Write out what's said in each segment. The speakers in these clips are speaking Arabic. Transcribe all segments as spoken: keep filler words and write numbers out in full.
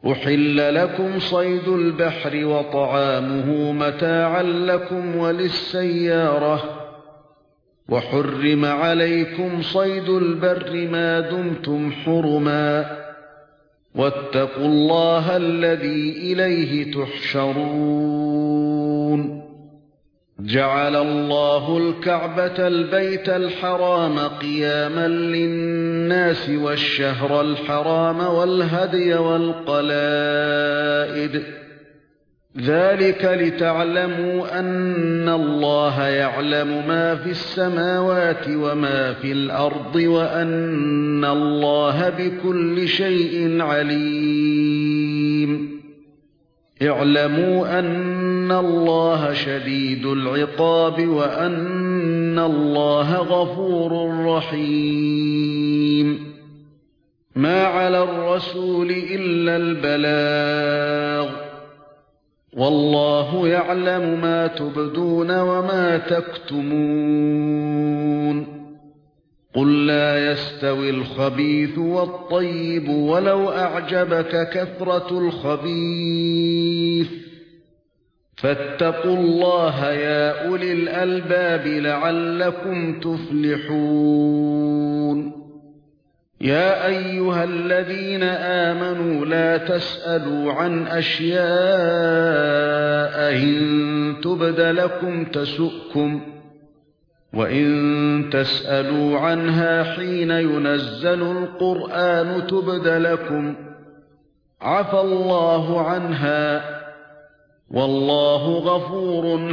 أحل لكم صيد البحر وطعامه متاعا لكم وللسيارة وحرم عليكم صيد البر ما دمتم حرما واتقوا الله الذي إليه تحشرون جعل الله الكعبة البيت الحرام قياما للناس والشهر الحرام والهدي والقلائد ذلك لتعلموا أن الله يعلم ما في السماوات وما في الأرض وأن الله بكل شيء عليم اعلموا أن الله شديد العقاب وأن الله غفور رحيم ما على الرسول إلا البلاغ والله يعلم ما تبدون وما تكتمون قل لا يستوي الخبيث والطيب ولو أعجبك كثرة الخبيث فاتقوا الله يا أولي الألباب لعلكم تفلحون يا أيها الذين آمنوا لا تسألوا عن أشياء إن تبد لكم تسؤكم وإن تسألوا عنها حين ينزل القرآن تبد لكم عفى الله عنها والله غفور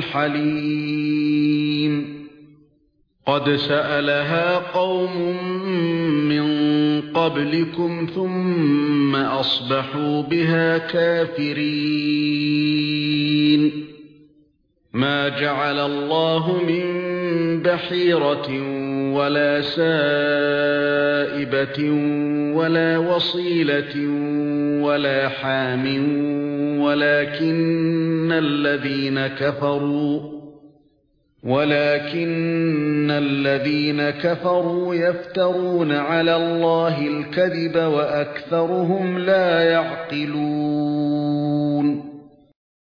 حليم قد سألها قوم من قبلكم ثم أصبحوا بها كافرين ما جعل الله من بحيرة ولا سائبة ولا وصيلة ولا حام ولكن الذين كفروا ولكن الذين كفروا يفترون على الله الكذب وأكثرهم لا يعقلون